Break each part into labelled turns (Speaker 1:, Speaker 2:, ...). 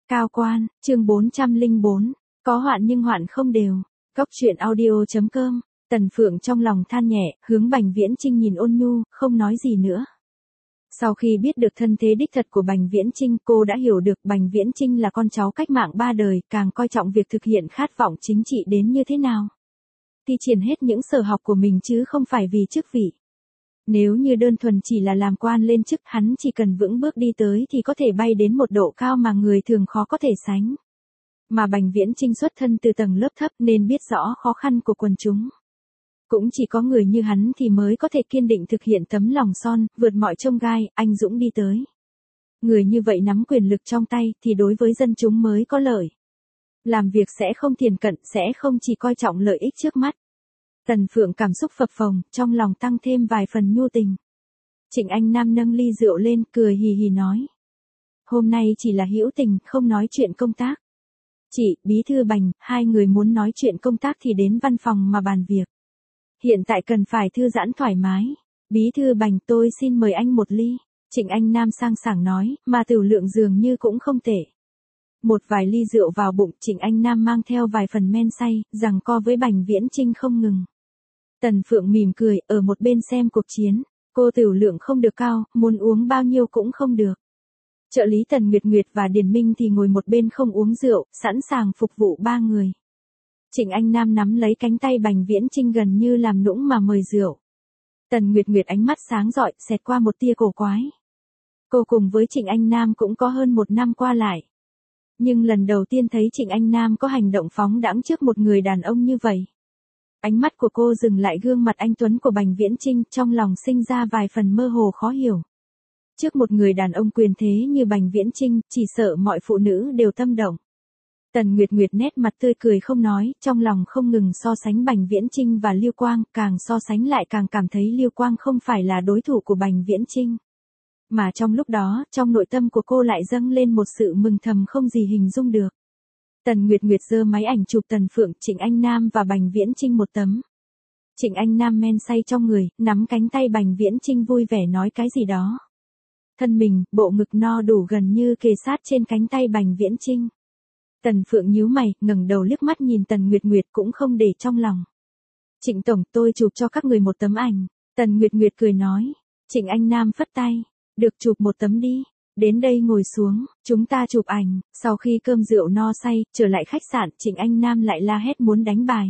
Speaker 1: Cao quan, chương 404, có hoạn nhưng hoạn không đều. Cóc truyện audio.com, Tần Phượng trong lòng than nhẹ, hướng Bành Viễn Chinh nhìn ôn nhu, không nói gì nữa. Sau khi biết được thân thế đích thật của Bành Viễn Chinh, cô đã hiểu được Bành Viễn Chinh là con cháu cách mạng 3 đời, càng coi trọng việc thực hiện khát vọng chính trị đến như thế nào. Thi triển hết những sở học của mình chứ không phải vì chức vị. Nếu như đơn thuần chỉ là làm quan lên chức, hắn chỉ cần vững bước đi tới thì có thể bay đến một độ cao mà người thường khó có thể sánh. Mà Bành Viễn Chinh xuất thân từ tầng lớp thấp nên biết rõ khó khăn của quần chúng. Cũng chỉ có người như hắn thì mới có thể kiên định thực hiện tấm lòng son, vượt mọi chông gai, anh dũng đi tới. Người như vậy nắm quyền lực trong tay thì đối với dân chúng mới có lợi. Làm việc sẽ không thiển cận, sẽ không chỉ coi trọng lợi ích trước mắt. Tần Phượng cảm xúc phập phồng, trong lòng tăng thêm vài phần nhu tình. Trịnh Anh Nam nâng ly rượu lên, cười hì hì nói. Hôm nay chỉ là hữu tình, không nói chuyện công tác. Chị, bí thư Bành, hai người muốn nói chuyện công tác thì đến văn phòng mà bàn việc. Hiện tại cần phải thư giãn thoải mái. Bí thư Bành, tôi xin mời anh một ly. Trịnh Anh Nam sang sảng nói, mà tiểu lượng dường như cũng không tệ. Một vài ly rượu vào bụng, Trịnh Anh Nam mang theo vài phần men say, giằng co với Bành Viễn Chinh không ngừng. Tần Phượng mỉm cười, ở một bên xem cuộc chiến. Cô tiểu lượng không được cao, muốn uống bao nhiêu cũng không được. Trợ lý Tần Nguyệt Nguyệt và Điền Minh thì ngồi một bên không uống rượu, sẵn sàng phục vụ ba người. Trịnh Anh Nam nắm lấy cánh tay Bành Viễn Chinh gần như làm nũng mà mời rượu. Tần Nguyệt Nguyệt ánh mắt sáng rọi, xẹt qua một tia cổ quái. Cô cùng với Trịnh Anh Nam cũng có hơn 1 năm qua lại. Nhưng lần đầu tiên thấy Trịnh Anh Nam có hành động phóng đãng trước một người đàn ông như vậy. Ánh mắt của cô dừng lại gương mặt anh tuấn của Bành Viễn Chinh, trong lòng sinh ra vài phần mơ hồ khó hiểu. Trước một người đàn ông quyền thế như Bành Viễn Chinh, chỉ sợ mọi phụ nữ đều tâm động. Tần Nguyệt Nguyệt nét mặt tươi cười không nói, trong lòng không ngừng so sánh Bành Viễn Chinh và Lưu Quang, càng so sánh lại càng cảm thấy Lưu Quang không phải là đối thủ của Bành Viễn Chinh. Mà trong lúc đó, trong nội tâm của cô lại dâng lên một sự mừng thầm không gì hình dung được. Tần Nguyệt Nguyệt giơ máy ảnh chụp Tần Phượng, Trịnh Anh Nam và Bành Viễn Chinh một tấm. Trịnh Anh Nam men say trong người, nắm cánh tay Bành Viễn Chinh vui vẻ nói cái gì đó. Thân mình, bộ ngực no đủ gần như kề sát trên cánh tay Bành Viễn Chinh. Tần Phượng nhíu mày, ngẩng đầu liếc mắt nhìn Tần Nguyệt Nguyệt cũng không để trong lòng. Trịnh tổng, tôi chụp cho các người một tấm ảnh. Tần Nguyệt Nguyệt cười nói. Trịnh Anh Nam phất tay. Được, chụp một tấm đi. Đến đây ngồi xuống, chúng ta chụp ảnh. Sau khi cơm rượu no say, trở lại khách sạn, Trịnh Anh Nam lại la hét muốn đánh bài.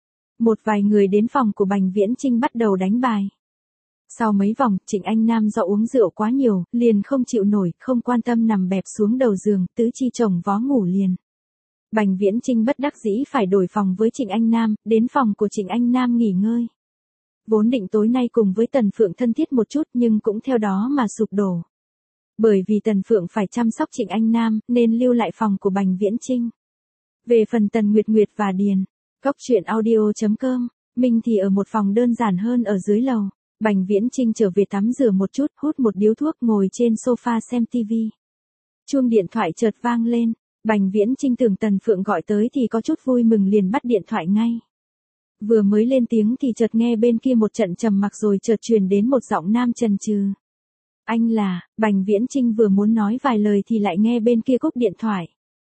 Speaker 1: Một vài người đến phòng của Bành Viễn Chinh bắt đầu đánh bài. Sau mấy vòng, Trịnh Anh Nam do uống rượu quá nhiều, liền không chịu nổi, không quan tâm nằm bẹp xuống đầu giường, tứ chi chồng vó ngủ liền. Bành Viễn Chinh bất đắc dĩ phải đổi phòng với Trịnh Anh Nam, đến phòng của Trịnh Anh Nam nghỉ ngơi. Vốn định tối nay cùng với Tần Phượng thân thiết một chút nhưng cũng theo đó mà sụp đổ. Bởi vì Tần Phượng phải chăm sóc Trịnh Anh Nam, nên lưu lại phòng của Bành Viễn Chinh. Về phần Tần Nguyệt Nguyệt và Điền, Cóc truyện audio.com, Minh thì ở một phòng đơn giản hơn ở dưới lầu. Bành Viễn Chinh trở về tắm rửa một chút, hút một điếu thuốc ngồi trên sofa xem tivi. Chuông điện thoại chợt vang lên, Bành Viễn Chinh tưởng Tần Phượng gọi tới thì có chút vui mừng liền bắt điện thoại ngay. Vừa mới lên tiếng thì chợt nghe bên kia một trận trầm mặc rồi chợt truyền đến một giọng nam chần chừ. Anh là, Bành Viễn Chinh vừa muốn nói vài lời thì lại nghe bên kia cúp điện thoại.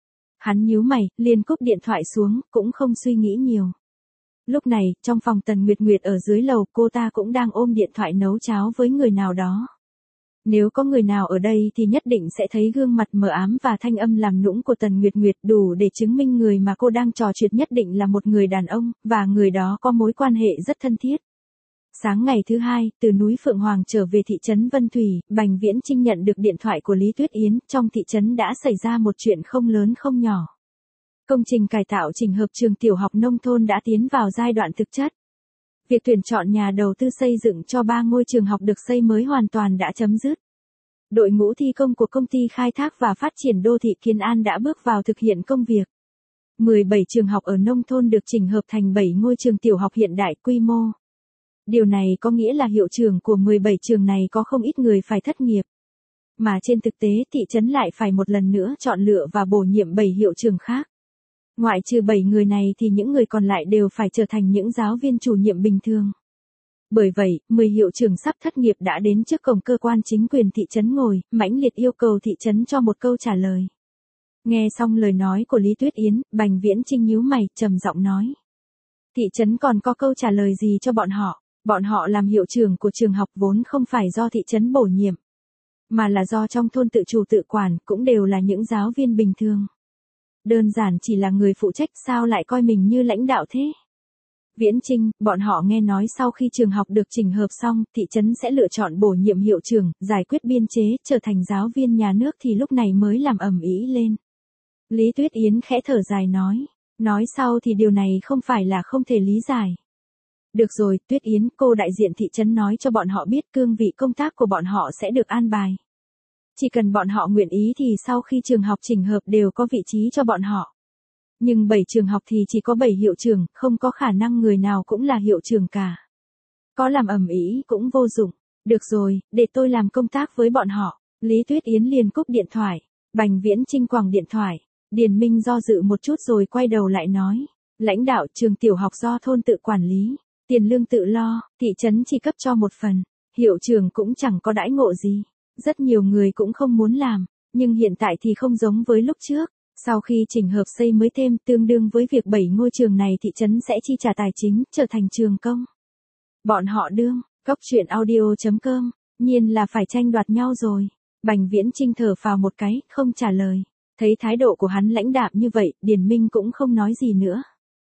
Speaker 1: Hắn nhíu mày, liền cúp điện thoại xuống, cũng không suy nghĩ nhiều. Lúc này, trong phòng Tần Nguyệt Nguyệt ở dưới lầu, cô ta cũng đang ôm điện thoại nấu cháo với người nào đó. Nếu có người nào ở đây thì nhất định sẽ thấy gương mặt mờ ám và thanh âm làm nũng của Tần Nguyệt Nguyệt đủ để chứng minh người mà cô đang trò chuyện nhất định là một người đàn ông, và người đó có mối quan hệ rất thân thiết. Sáng ngày thứ hai, từ núi Phượng Hoàng trở về thị trấn Vân Thủy, Bành Viễn Chinh nhận được điện thoại của Lý Tuyết Yến, trong thị trấn đã xảy ra một chuyện không lớn không nhỏ. Công trình cải tạo chỉnh hợp trường tiểu học nông thôn đã tiến vào giai đoạn thực chất. Việc tuyển chọn nhà đầu tư xây dựng cho 3 ngôi trường học được xây mới hoàn toàn đã chấm dứt. Đội ngũ thi công của công ty khai thác và phát triển đô thị Kiến An đã bước vào thực hiện công việc. 17 trường học ở nông thôn được chỉnh hợp thành 7 ngôi trường tiểu học hiện đại quy mô. Điều này có nghĩa là hiệu trưởng của 17 trường này có không ít người phải thất nghiệp. Mà trên thực tế thị trấn lại phải một lần nữa chọn lựa và bổ nhiệm 7 hiệu trưởng khác. Ngoại trừ 7 người này thì những người còn lại đều phải trở thành những giáo viên chủ nhiệm bình thường. Bởi vậy, 10 hiệu trưởng sắp thất nghiệp đã đến trước cổng cơ quan chính quyền thị trấn ngồi, mãnh liệt yêu cầu thị trấn cho một câu trả lời. Nghe xong lời nói của Lý Tuyết Yến, Bành Viễn Chinh nhíu mày, trầm giọng nói. Thị trấn còn có câu trả lời gì cho bọn họ? Bọn họ làm hiệu trưởng của trường học vốn không phải do thị trấn bổ nhiệm, mà là do trong thôn tự chủ tự quản, cũng đều là những giáo viên bình thường. Đơn giản chỉ là người phụ trách, sao lại coi mình như lãnh đạo thế? Viễn Chinh, bọn họ nghe nói sau khi trường học được chỉnh hợp xong, thị trấn sẽ lựa chọn bổ nhiệm hiệu trưởng, giải quyết biên chế, trở thành giáo viên nhà nước thì lúc này mới làm ầm ĩ lên. Lý Tuyết Yến khẽ thở dài nói sau thì điều này không phải là không thể lý giải. Được rồi, Tuyết Yến, cô đại diện thị trấn nói cho bọn họ biết cương vị công tác của bọn họ sẽ được an bài. Chỉ cần bọn họ nguyện ý thì sau khi trường học chỉnh hợp đều có vị trí cho bọn họ. Nhưng 7 trường học thì chỉ có 7 hiệu trưởng, không có khả năng người nào cũng là hiệu trưởng cả. Có làm ầm ĩ cũng vô dụng. Được rồi, để tôi làm công tác với bọn họ. Lý Tuyết Yến liền cúp điện thoại. Bành Viễn Chinh quẳng điện thoại. Điền Minh do dự một chút rồi quay đầu lại nói. Lãnh đạo trường tiểu học do thôn tự quản lý. Tiền lương tự lo, thị trấn chỉ cấp cho một phần. Hiệu trưởng cũng chẳng có đãi ngộ gì. Rất nhiều người cũng không muốn làm. Nhưng hiện tại thì không giống với lúc trước. Sau khi chỉnh hợp xây mới thêm tương đương với việc 7 ngôi trường này thị trấn sẽ chi trả tài chính, trở thành trường công. Bọn họ đương, coctruyện.audio.com, nhiên là phải tranh đoạt nhau rồi. Bành Viễn Chinh thở phào một cái, không trả lời. Thấy thái độ của hắn lãnh đạm như vậy, Điền Minh cũng không nói gì nữa.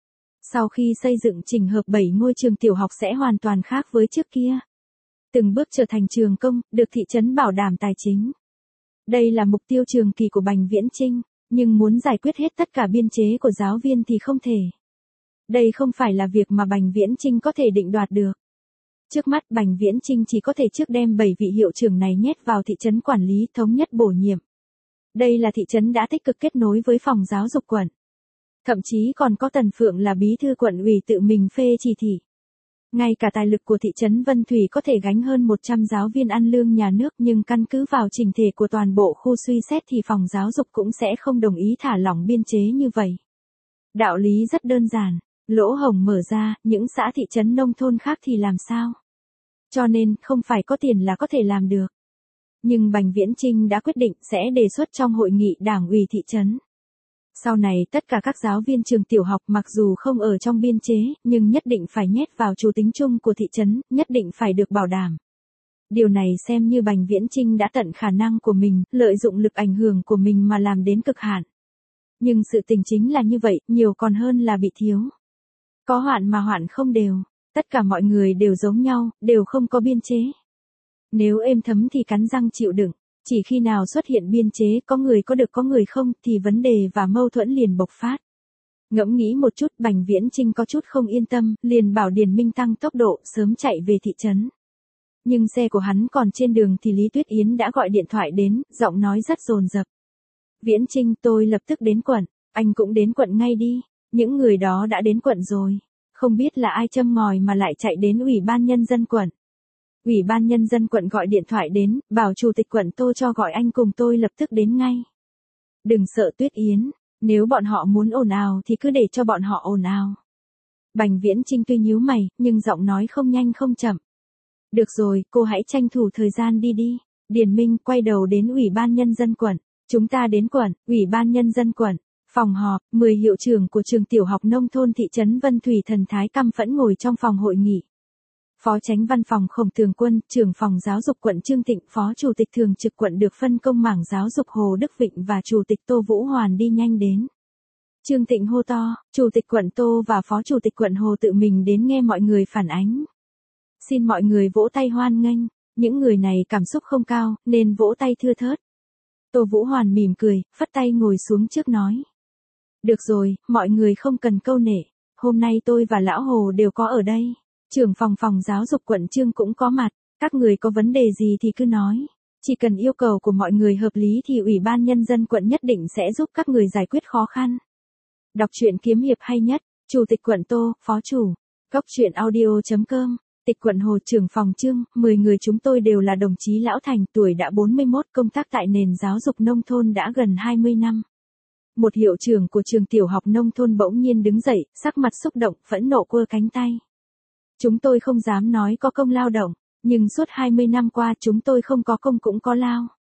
Speaker 1: Sau khi xây dựng chỉnh hợp 7 ngôi trường tiểu học sẽ hoàn toàn khác với trước kia. Từng bước trở thành trường công, được thị trấn bảo đảm tài chính. Đây là mục tiêu trường kỳ của Bành Viễn Chinh. Nhưng muốn giải quyết hết tất cả biên chế của giáo viên thì không thể. Đây không phải là việc mà Bành Viễn Chinh có thể định đoạt được. Trước mắt Bành Viễn Chinh chỉ có thể trước đem 7 vị hiệu trưởng này nhét vào thị trấn quản lý thống nhất bổ nhiệm. Đây là thị trấn đã tích cực kết nối với phòng giáo dục quận. Thậm chí còn có Tần Phượng là bí thư quận ủy tự mình phê chỉ thị. Ngay cả tài lực của thị trấn Vân Thủy có thể gánh hơn 100 giáo viên ăn lương nhà nước, nhưng căn cứ vào trình thể của toàn bộ khu suy xét thì phòng giáo dục cũng sẽ không đồng ý thả lỏng biên chế như vậy. Đạo lý rất đơn giản, lỗ hổng mở ra, những xã thị trấn nông thôn khác thì làm sao? Cho nên, không phải có tiền là có thể làm được. Nhưng Bành Viễn Chinh đã quyết định sẽ đề xuất trong hội nghị đảng ủy thị trấn. Sau này tất cả các giáo viên trường tiểu học mặc dù không ở trong biên chế, nhưng nhất định phải nhét vào chủ tính chung của thị trấn, nhất định phải được bảo đảm. Điều này xem như Bành Viễn Chinh đã tận khả năng của mình, lợi dụng lực ảnh hưởng của mình mà làm đến cực hạn. Nhưng sự tình chính là như vậy, nhiều còn hơn là bị thiếu. Có hoạn mà hoạn không đều, tất cả mọi người đều giống nhau, đều không có biên chế. Nếu êm thấm thì cắn răng chịu đựng. Chỉ khi nào xuất hiện biên chế có người có được có người không thì vấn đề và mâu thuẫn liền bộc phát. Ngẫm nghĩ một chút Bành Viễn Chinh có chút không yên tâm, liền bảo Điền Minh tăng tốc độ sớm chạy về thị trấn. Nhưng xe của hắn còn trên đường thì Lý Tuyết Yến đã gọi điện thoại đến, giọng nói rất dồn dập. Viễn Chinh, tôi lập tức đến quận, anh cũng đến quận ngay đi, những người đó đã đến quận rồi. Không biết là ai châm ngòi mà lại chạy đến Ủy ban Nhân dân quận. Ủy ban Nhân dân quận gọi điện thoại đến, bảo chủ tịch quận Tô cho gọi anh cùng tôi lập tức đến ngay. Đừng sợ Tuyết Yến, nếu bọn họ muốn ồn ào thì cứ để cho bọn họ ồn ào. Bành Viễn Chinh tuy nhíu mày, nhưng giọng nói không nhanh không chậm. Được rồi, cô hãy tranh thủ thời gian đi. Điền Minh quay đầu đến Ủy ban Nhân dân quận. Chúng ta đến quận, Ủy ban Nhân dân quận. Phòng họp, 10 hiệu trưởng của trường tiểu học nông thôn thị trấn Vân Thủy thần thái căm phẫn ngồi trong phòng hội nghị. Phó Chánh Văn phòng Khổng Tường Quân, trưởng phòng giáo dục quận Trương Thịnh, Phó Chủ tịch thường trực quận được phân công mảng giáo dục Hồ Đức Vịnh và Chủ tịch Tô Vũ Hoàn đi nhanh đến. Trương Thịnh hô to, Chủ tịch quận Tô và Phó Chủ tịch quận Hồ tự mình đến nghe mọi người phản ánh. Xin mọi người vỗ tay hoan nghênh, những người này cảm xúc không cao, nên vỗ tay thưa thớt. Tô Vũ Hoàn mỉm cười, phất tay ngồi xuống trước nói. Được rồi, mọi người không cần câu nể, hôm nay tôi và Lão Hồ đều có ở đây. Trưởng phòng giáo dục quận Trương cũng có mặt, các người có vấn đề gì thì cứ nói. Chỉ cần yêu cầu của mọi người hợp lý thì Ủy ban Nhân dân quận nhất định sẽ giúp các người giải quyết khó khăn. Đọc truyện kiếm hiệp hay nhất, Chủ tịch quận Tô, Phó Chủ, coctruyện.audio.com, Tịch quận Hồ, trưởng phòng Trương, 10 người chúng tôi đều là đồng chí lão thành, tuổi đã 41, công tác tại nền giáo dục nông thôn đã gần 20 năm. Một hiệu trưởng của trường tiểu học nông thôn bỗng nhiên đứng dậy, sắc mặt xúc động, phẫn nộ quơ cánh tay. Chúng tôi không dám nói có công lao động, nhưng suốt 20 năm qua chúng tôi không có công cũng có lao.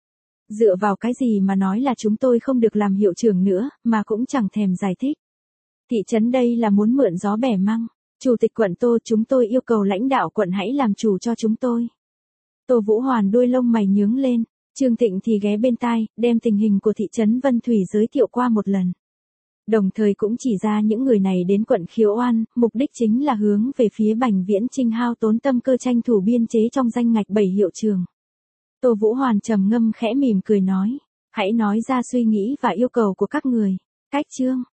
Speaker 1: Dựa vào cái gì mà nói là chúng tôi không được làm hiệu trưởng nữa, mà cũng chẳng thèm giải thích. Thị trấn đây là muốn mượn gió bẻ măng. Chủ tịch quận Tô, chúng tôi yêu cầu lãnh đạo quận hãy làm chủ cho chúng tôi. Tô Vũ Hoàn đuôi lông mày nhướng lên, Trương Thịnh thì ghé bên tai, đem tình hình của thị trấn Vân Thủy giới thiệu qua một lần. Đồng thời cũng chỉ ra những người này đến quận khiếu oan, mục đích chính là hướng về phía Bành Viễn Chinh hao tốn tâm cơ tranh thủ biên chế trong danh ngạch 7 hiệu trường. Tô Vũ Hoàn trầm ngâm khẽ mỉm cười nói, hãy nói ra suy nghĩ và yêu cầu của các người. Cách Trương